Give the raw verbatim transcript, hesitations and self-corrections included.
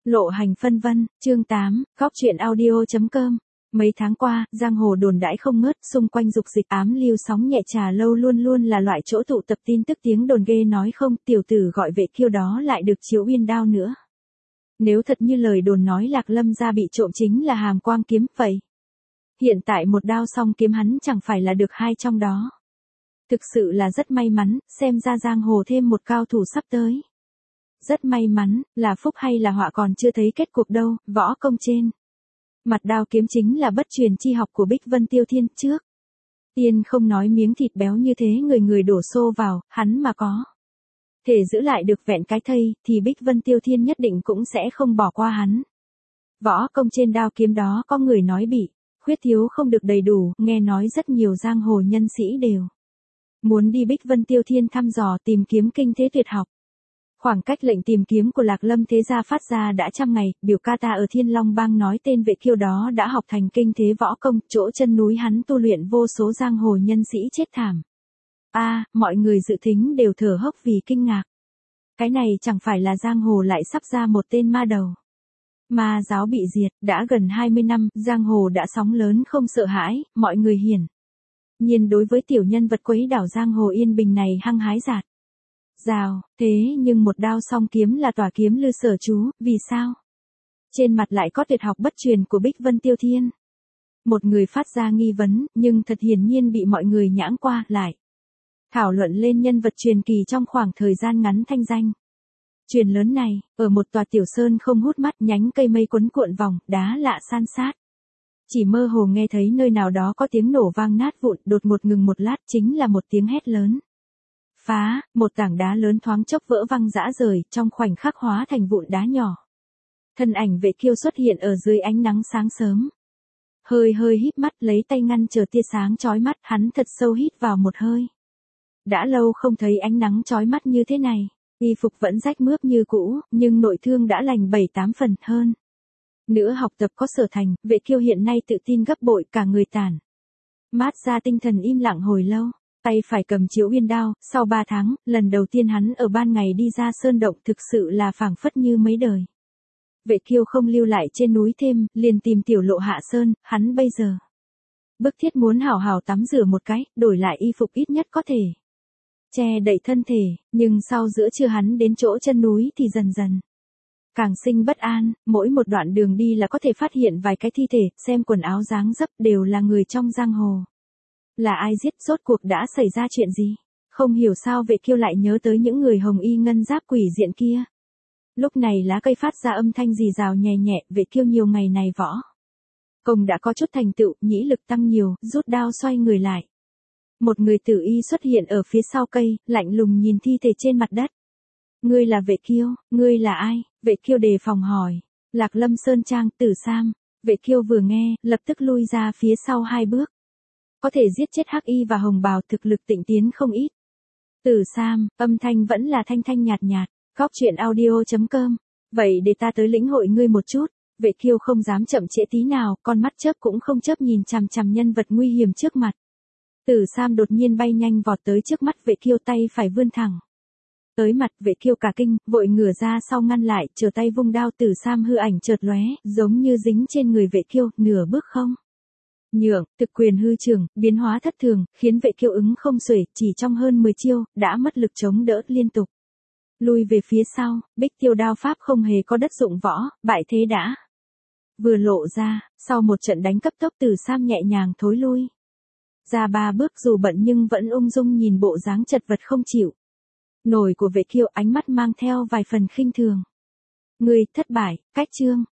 Lộ hành phân vân, chương tám, góc truyện audio.com. Mấy tháng qua, giang hồ đồn đãi không ngớt, xung quanh dục dịch ám lưu sóng nhẹ trà lâu luôn luôn là loại chỗ tụ tập tin tức tiếng đồn ghê nói không, tiểu tử gọi Vệ Kiêu đó lại được chiếu uyên đao nữa. Nếu thật như lời đồn nói Lạc Lâm gia bị trộm chính là hàm quang kiếm, vậy hiện tại một đao song kiếm hắn chẳng phải là được hai trong đó. Thực sự là rất may mắn, xem ra giang hồ thêm một cao thủ sắp tới. Rất may mắn, là phúc hay là họa còn chưa thấy kết cục đâu, võ công trên mặt đao kiếm chính là bất truyền chi học của Bích Vân Tiêu Thiên trước. Tiên không nói miếng thịt béo như thế người người đổ xô vào, hắn mà có thể giữ lại được vẹn cái thây, thì Bích Vân Tiêu Thiên nhất định cũng sẽ không bỏ qua hắn. Võ công trên đao kiếm đó có người nói bị khuyết thiếu không được đầy đủ, nghe nói rất nhiều giang hồ nhân sĩ đều muốn đi Bích Vân Tiêu Thiên thăm dò tìm kiếm kinh thế tuyệt học. Khoảng cách lệnh tìm kiếm của Lạc Lâm thế gia phát ra đã trăm ngày, biểu ca ta ở Thiên Long Bang nói tên Vệ Kiêu đó đã học thành kinh thế võ công, chỗ chân núi hắn tu luyện vô số giang hồ nhân sĩ chết thảm. A, à, mọi người dự thính đều thở hốc vì kinh ngạc. Cái này chẳng phải là giang hồ lại sắp ra một tên ma đầu. Ma giáo bị diệt, đã gần hai mươi năm, giang hồ đã sóng lớn không sợ hãi, mọi người hiển nhiên đối với tiểu nhân vật quấy đảo giang hồ yên bình này hăng hái dạt rào, thế nhưng một đao song kiếm là tỏa kiếm lư sở chú, vì sao trên mặt lại có tuyệt học bất truyền của Bích Vân Tiêu Thiên? Một người phát ra nghi vấn, nhưng thật hiển nhiên bị mọi người nhãng qua lại thảo luận lên nhân vật truyền kỳ trong khoảng thời gian ngắn thanh danh truyền lớn này. Ở một tòa tiểu sơn không hút mắt, nhánh cây mây quấn cuộn vòng, đá lạ san sát. Chỉ mơ hồ nghe thấy nơi nào đó có tiếng nổ vang nát vụn, đột ngột ngừng một lát chính là một tiếng hét lớn. Phá, một tảng đá lớn thoáng chốc vỡ văng rã rời, trong khoảnh khắc hóa thành vụn đá nhỏ. Thân ảnh Vệ Kiêu xuất hiện ở dưới ánh nắng sáng sớm. Hơi hơi híp mắt lấy tay ngăn chờ tia sáng chói mắt, hắn thật sâu hít vào một hơi. Đã lâu không thấy ánh nắng chói mắt như thế này, y phục vẫn rách mướp như cũ, nhưng nội thương đã lành bảy tám phần hơn. Nữa học tập có sở thành, Vệ Kiêu hiện nay tự tin gấp bội, cả người tản mát ra tinh thần im lặng hồi lâu. Tay phải cầm chiếu uyên đao, sau ba tháng, lần đầu tiên hắn ở ban ngày đi ra sơn động, thực sự là phảng phất như mấy đời. Vệ Kiêu không lưu lại trên núi thêm, liền tìm tiểu lộ hạ sơn, hắn bây giờ bức thiết muốn hào hào tắm rửa một cái, đổi lại y phục ít nhất có thể che đậy thân thể, nhưng sau giữa trưa hắn đến chỗ chân núi thì dần dần càng sinh bất an, mỗi một đoạn đường đi là có thể phát hiện vài cái thi thể, xem quần áo dáng dấp đều là người trong giang hồ. Là ai giết, rốt cuộc đã xảy ra chuyện gì? Không hiểu sao Vệ Kiêu lại nhớ tới những người hồng y ngân giáp quỷ diện kia. Lúc này lá cây phát ra âm thanh rì rào nhẹ nhẹ, Vệ Kiêu nhiều ngày này võ công đã có chút thành tựu, nhĩ lực tăng nhiều, rút đao xoay người lại. Một người tử y xuất hiện ở phía sau cây, lạnh lùng nhìn thi thể trên mặt đất. Ngươi là Vệ Kiêu, ngươi là ai? Vệ Kiêu đề phòng hỏi. Lạc Lâm Sơn Trang, Tử Sam. Vệ Kiêu vừa nghe, lập tức lui ra phía sau hai bước. Có thể giết chết hắc y và hồng bào, thực lực tịnh tiến không ít. Tử Sam, âm thanh vẫn là thanh thanh nhạt nhạt. Góc truyện audio.com. Vậy để ta tới lĩnh hội ngươi một chút. Vệ Kiêu không dám chậm trễ tí nào, con mắt chớp cũng không chớp nhìn chằm chằm nhân vật nguy hiểm trước mặt. Tử Sam đột nhiên bay nhanh vọt tới trước mắt Vệ Kiêu, tay phải vươn thẳng tới mặt. Vệ Kiêu cả kinh, vội ngửa ra sau ngăn lại, chờ tay vung đao. Tử Sam hư ảnh chợt lóe, giống như dính trên người Vệ Kiêu, nửa bước không nhượng, thực quyền hư trường, biến hóa thất thường, khiến Vệ Kiêu ứng không xuể, chỉ trong hơn mười chiêu, đã mất lực chống đỡ liên tục. Lui về phía sau, Bích Tiêu đao pháp không hề có đất dụng võ, bại thế đã vừa lộ ra, sau một trận đánh cấp tốc Tử Sam nhẹ nhàng thối lui ra ba bước, dù bận nhưng vẫn ung dung nhìn bộ dáng chật vật không chịu nổi của Vệ Kiêu, ánh mắt mang theo vài phần khinh thường. Ngươi thất bại, cách chương.